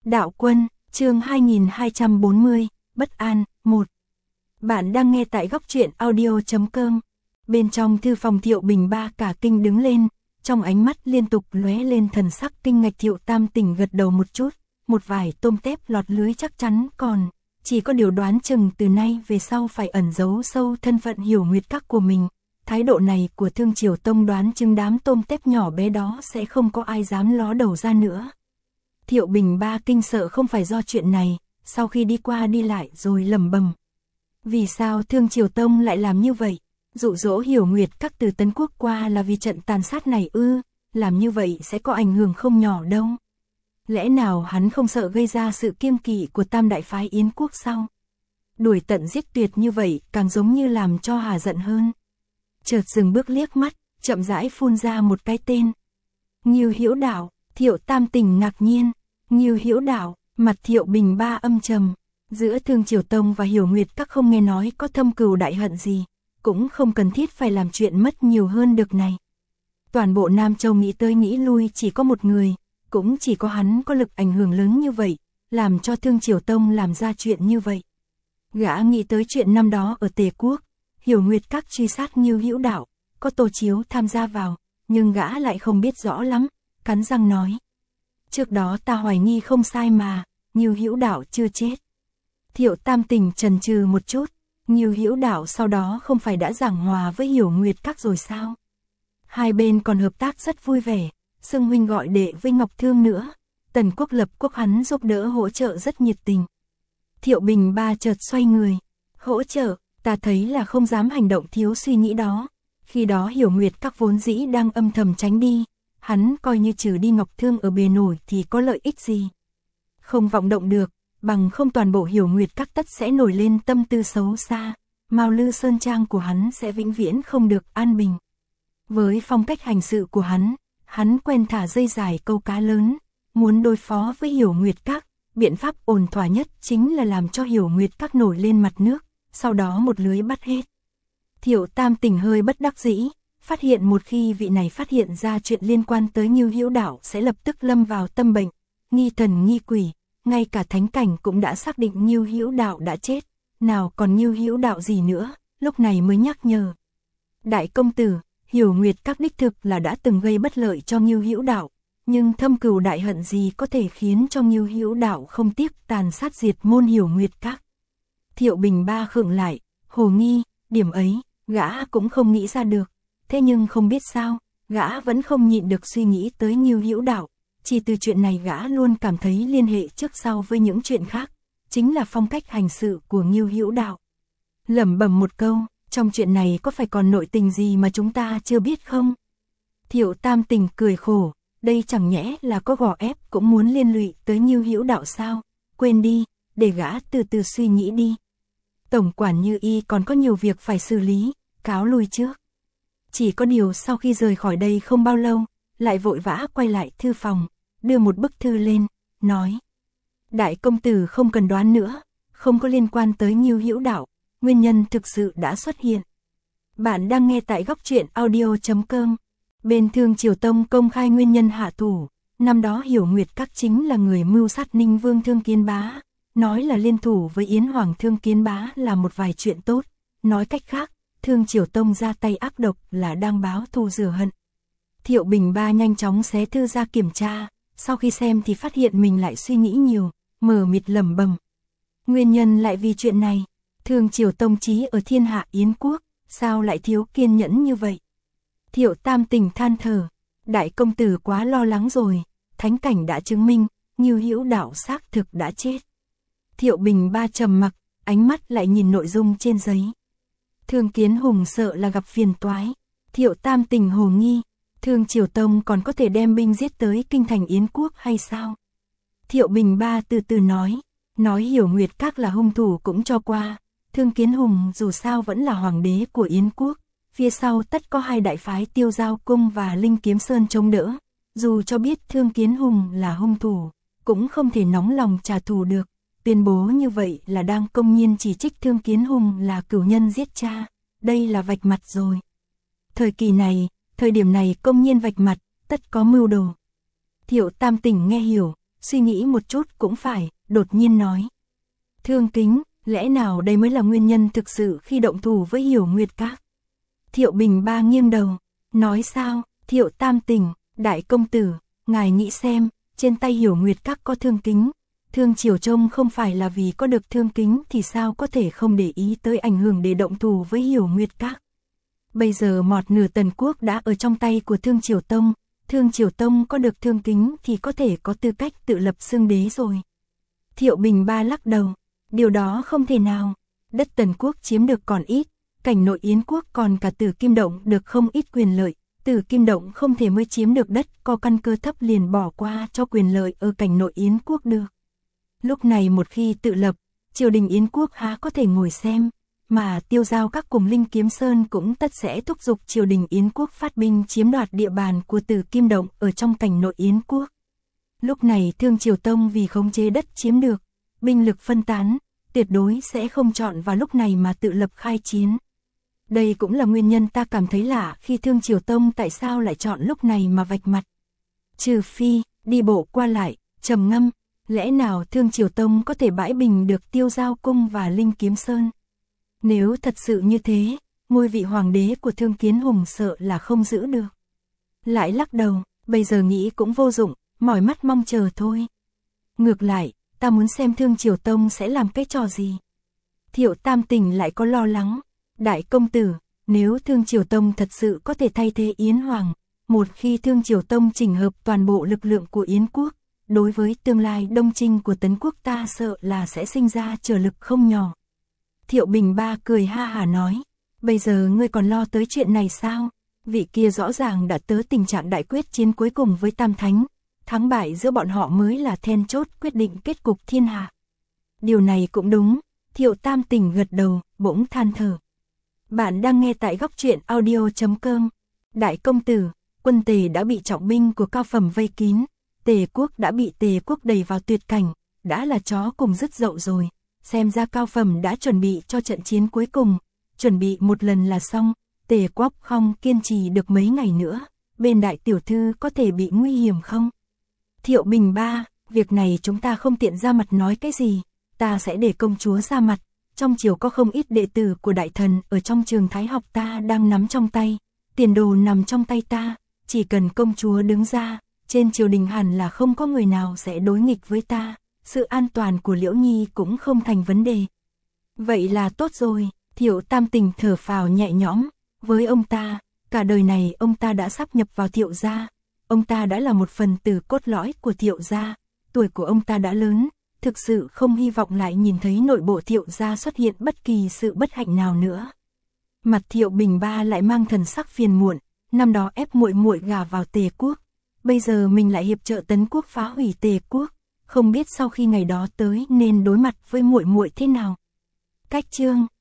Đạo Quân, chương 2240, Bất An, 1. Bạn đang nghe tại góc truyện audio.com. Bên trong thư phòng Thiệu Bình Ba cả kinh đứng lên, trong ánh mắt liên tục lóe lên thần sắc kinh ngạc. Thiệu Tam Tỉnh gật đầu một chút, một vài tôm tép lọt lưới chắc chắn còn, chỉ có điều đoán chừng từ nay về sau phải ẩn giấu sâu thân phận Hiểu Nguyệt Các của mình. Thái độ này của Thương Triều Tông đoán chừng đám tôm tép nhỏ bé đó sẽ không có ai dám ló đầu ra nữa. Thiệu Bình Ba kinh sợ không phải do chuyện này, sau khi đi qua đi lại rồi lẩm bẩm. Vì sao Thương Triều Tông lại làm như vậy? Dụ dỗ Hiểu Nguyệt Các từ Tấn Quốc qua là vì trận tàn sát này ư? Làm như vậy sẽ có ảnh hưởng không nhỏ đâu. Lẽ nào hắn không sợ gây ra sự kiêng kỵ của Tam Đại Phái Yến Quốc sao? Đuổi tận giết tuyệt như vậy càng giống như làm cho Hà giận hơn. Chợt dừng bước liếc mắt, chậm rãi phun ra một cái tên. Ngưu Hữu Đạo. Thiệu Tam Tỉnh ngạc nhiên. Ngưu Hữu Đạo, mặt Thiệu Bình Ba âm trầm. Giữa Thương Triều Tông và Hiểu Nguyệt Các không nghe nói có thâm cừu đại hận gì, cũng không cần thiết phải làm chuyện mất nhiều hơn được này. Toàn bộ Nam Châu nghĩ tới nghĩ lui chỉ có một người, cũng chỉ có hắn có lực ảnh hưởng lớn như vậy, làm cho Thương Triều Tông làm ra chuyện như vậy. Gã nghĩ tới chuyện năm đó ở Tề Quốc, Hiểu Nguyệt Các truy sát Ngưu Hữu Đạo, có Tô Chiếu tham gia vào, nhưng gã lại không biết rõ lắm, cắn răng nói. Trước đó ta hoài nghi không sai mà, Ngưu Hữu Đạo chưa chết. Thiệu Tam Tỉnh chần chừ một chút, Ngưu Hữu Đạo sau đó không phải đã giảng hòa với Hiểu Nguyệt Các rồi sao? Hai bên còn hợp tác rất vui vẻ, xưng huynh gọi đệ với Ngọc Thương nữa, Tần Quốc Lập Quốc hắn giúp đỡ hỗ trợ rất nhiệt tình. Thiệu Bình Ba chợt xoay người, hỗ trợ, ta thấy là không dám hành động thiếu suy nghĩ đó. Khi đó Hiểu Nguyệt Các vốn dĩ đang âm thầm tránh đi, hắn coi như trừ đi Ngọc Thương ở bề nổi thì có lợi ích gì. Không vọng động được, bằng không toàn bộ Hiểu Nguyệt Các tất sẽ nổi lên tâm tư xấu xa, Mao Lư Sơn Trang của hắn sẽ vĩnh viễn không được an bình. Với phong cách hành sự của hắn quen thả dây dài câu cá lớn, muốn đối phó với Hiểu Nguyệt Các, biện pháp ổn thỏa nhất chính là làm cho Hiểu Nguyệt Các nổi lên mặt nước, sau đó một lưới bắt hết. Thiệu Tam Tỉnh hơi bất đắc dĩ, phát hiện một khi vị này phát hiện ra chuyện liên quan tới Ngưu Hữu Đạo sẽ lập tức lâm vào tâm bệnh, nghi thần nghi quỷ, ngay cả thánh cảnh cũng đã xác định Ngưu Hữu Đạo đã chết, nào còn Ngưu Hữu Đạo gì nữa, lúc này mới nhắc nhở. Đại công tử, Hiểu Nguyệt Các đích thực là đã từng gây bất lợi cho Ngưu Hữu Đạo, nhưng thâm cừu đại hận gì có thể khiến cho Ngưu Hữu Đạo không tiếc tàn sát diệt môn Hiểu Nguyệt Các. Thiệu Bình Ba khựng lại, hồ nghi, điểm ấy, gã cũng không nghĩ ra được. Thế nhưng không biết sao, gã vẫn không nhịn được suy nghĩ tới Ngưu Hữu Đạo, chỉ từ chuyện này gã luôn cảm thấy liên hệ trước sau với những chuyện khác, chính là phong cách hành sự của Ngưu Hữu Đạo. Lẩm bẩm một câu, trong chuyện này có phải còn nội tình gì mà chúng ta chưa biết không? Thiệu Tam Tỉnh cười khổ, đây chẳng nhẽ là có gò ép cũng muốn liên lụy tới Ngưu Hữu Đạo sao? Quên đi, để gã từ từ suy nghĩ đi. Tổng quản Như Y còn có nhiều việc phải xử lý, cáo lui trước. Chỉ có điều sau khi rời khỏi đây không bao lâu, lại vội vã quay lại thư phòng, đưa một bức thư lên, nói. Đại công tử không cần đoán nữa, không có liên quan tới Ngưu Hữu Đạo, nguyên nhân thực sự đã xuất hiện. Bạn đang nghe tại góc truyện audio.com. Bên Thương Triều Tông công khai nguyên nhân hạ thủ, năm đó Hiểu Nguyệt Các chính là người mưu sát Ninh Vương Thương Kiến Bá, nói là liên thủ với Yến Hoàng Thương Kiến Bá là một vài chuyện tốt, nói cách khác, Thương Triều Tông ra tay ác độc là đang báo thù rửa hận. Thiệu Bình Ba nhanh chóng xé thư ra kiểm tra, sau khi xem thì phát hiện mình lại suy nghĩ nhiều, mờ mịt lẩm bẩm. Nguyên nhân lại vì chuyện này, Thương Triều Tông chí ở thiên hạ Yến Quốc, sao lại thiếu kiên nhẫn như vậy? Thiệu Tam Tỉnh than thở, đại công tử quá lo lắng rồi, thánh cảnh đã chứng minh, Ngưu Hữu Đạo xác thực đã chết. Thiệu Bình Ba trầm mặc, ánh mắt lại nhìn nội dung trên giấy. Thương Kiến Hùng sợ là gặp phiền toái. Thiệu Tam Tỉnh hồ nghi, Thương Triều Tông còn có thể đem binh giết tới kinh thành Yến Quốc hay sao? Thiệu Bình Ba từ từ nói Hiểu Nguyệt Các là hung thủ cũng cho qua. Thương Kiến Hùng dù sao vẫn là hoàng đế của Yến Quốc, phía sau tất có hai đại phái Tiêu Giao Cung và Linh Kiếm Sơn chống đỡ. Dù cho biết Thương Kiến Hùng là hung thủ, cũng không thể nóng lòng trả thù được. Tuyên bố như vậy là đang công nhiên chỉ trích Thương Kiến Hùng là cửu nhân giết cha, đây là vạch mặt rồi. Thời kỳ này, thời điểm này công nhiên vạch mặt, tất có mưu đồ. Thiệu Tam Tỉnh nghe hiểu, suy nghĩ một chút cũng phải, đột nhiên nói. Thương Kính, lẽ nào đây mới là nguyên nhân thực sự khi động thủ với Hiểu Nguyệt Các? Thiệu Bình Ba nghiêng đầu, nói sao, Thiệu Tam Tỉnh, đại công tử, ngài nghĩ xem, trên tay Hiểu Nguyệt Các có Thương Kính, Thương Triều Trông không phải là vì có được Thương Kính thì sao có thể không để ý tới ảnh hưởng để động thủ với Hiểu Nguyệt Các. Bây giờ một nửa Tần Quốc đã ở trong tay của Thương Triều Tông, Thương Triều Tông có được Thương Kính thì có thể có tư cách tự lập xưng đế rồi. Thiệu Bình Ba lắc đầu, điều đó không thể nào, đất Tần Quốc chiếm được còn ít, cảnh nội Yến Quốc còn cả Tử Kim Động được không ít quyền lợi, Tử Kim Động không thể mới chiếm được đất có căn cơ thấp liền bỏ qua cho quyền lợi ở cảnh nội Yến Quốc được. Lúc này một khi tự lập, triều đình Yến Quốc há có thể ngồi xem, mà Tiêu Giao Các cùng Linh Kiếm Sơn cũng tất sẽ thúc giục triều đình Yến Quốc phát binh chiếm đoạt địa bàn của Tử Kim Động ở trong cảnh nội Yến Quốc. Lúc này Thương Triều Tông vì khống chế đất chiếm được, binh lực phân tán, tuyệt đối sẽ không chọn vào lúc này mà tự lập khai chiến. Đây cũng là nguyên nhân ta cảm thấy lạ khi Thương Triều Tông tại sao lại chọn lúc này mà vạch mặt. Trừ phi, đi bộ qua lại, trầm ngâm, lẽ nào Thương Triều Tông có thể bãi bình được Tiêu Giao Cung và Linh Kiếm Sơn? Nếu thật sự như thế, ngôi vị hoàng đế của Thương Kiến Hùng sợ là không giữ được. Lại lắc đầu, bây giờ nghĩ cũng vô dụng, mỏi mắt mong chờ thôi. Ngược lại, ta muốn xem Thương Triều Tông sẽ làm cái trò gì. Thiệu Tam Tỉnh lại có lo lắng, đại công tử, nếu Thương Triều Tông thật sự có thể thay thế Yến Hoàng, một khi Thương Triều Tông chỉnh hợp toàn bộ lực lượng của Yến Quốc, đối với tương lai đông chinh của Tấn Quốc ta sợ là sẽ sinh ra trở lực không nhỏ. Thiệu Bình Ba cười ha hả nói, bây giờ ngươi còn lo tới chuyện này sao? Vị kia rõ ràng đã tới tình trạng đại quyết chiến cuối cùng với Tam Thánh, thắng bại giữa bọn họ mới là then chốt quyết định kết cục thiên hạ. Điều này cũng đúng, Thiệu Tam Tỉnh gật đầu, bỗng than thở. Bạn đang nghe tại góc truyện audio.com. Đại công tử, quân Tề đã bị trọng binh của Cao Phẩm vây kín, Tề Quốc đã bị Tề Quốc đẩy vào tuyệt cảnh, đã là chó cùng dứt dậu rồi. Xem ra Cao Phẩm đã chuẩn bị cho trận chiến cuối cùng, chuẩn bị một lần là xong, Tề Quốc không kiên trì được mấy ngày nữa, bên đại tiểu thư có thể bị nguy hiểm không? Thiệu Bình Ba, việc này chúng ta không tiện ra mặt nói cái gì, ta sẽ để công chúa ra mặt, trong triều có không ít đệ tử của đại thần ở trong trường Thái học ta đang nắm trong tay, tiền đồ nằm trong tay ta, chỉ cần công chúa đứng ra, trên triều đình hẳn là không có người nào sẽ đối nghịch với ta. Sự an toàn của Liễu Nhi cũng không thành vấn đề. Vậy là tốt rồi, Thiệu Tam Tỉnh thở phào nhẹ nhõm, với ông ta, cả đời này ông ta đã sáp nhập vào Thiệu gia, ông ta đã là một phần tử cốt lõi của Thiệu gia, tuổi của ông ta đã lớn, thực sự không hy vọng lại nhìn thấy nội bộ Thiệu gia xuất hiện bất kỳ sự bất hạnh nào nữa. Mặt Thiệu Bình Ba lại mang thần sắc phiền muộn, năm đó ép muội muội gả vào Tề Quốc, bây giờ mình lại hiệp trợ Tấn Quốc phá hủy Tề Quốc. Không biết sau khi ngày đó tới nên đối mặt với muội muội thế nào. Cách chương